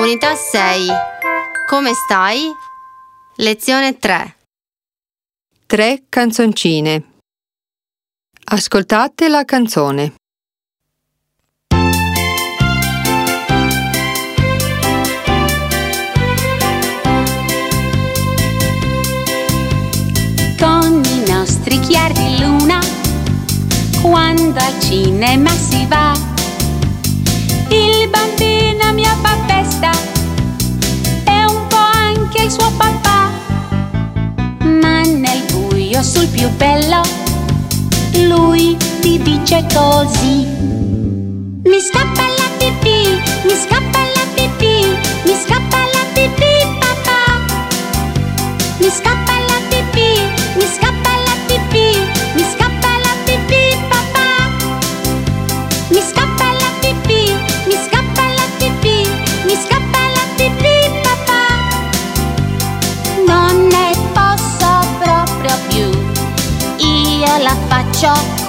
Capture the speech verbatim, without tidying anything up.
Unità sei. Come stai? Lezione tre. Tre canzoncine. Ascoltate la canzone. Con i nostri chiari di luna, quando al cinema si va, il bambino mio fa festa e un po' anche il suo papà. Ma nel buio sul più bello lui ti dice così: mi scappa la pipì, mi scappa la pipì, mi scappa la pipì papà. Mi scappa la pipì, mi scappa la pipì, mi scappa la pipì papà. Mi scappa la pipì, mi scappa la pipì, mi scappa la pipì papà. Non ne posso proprio più, io la faccio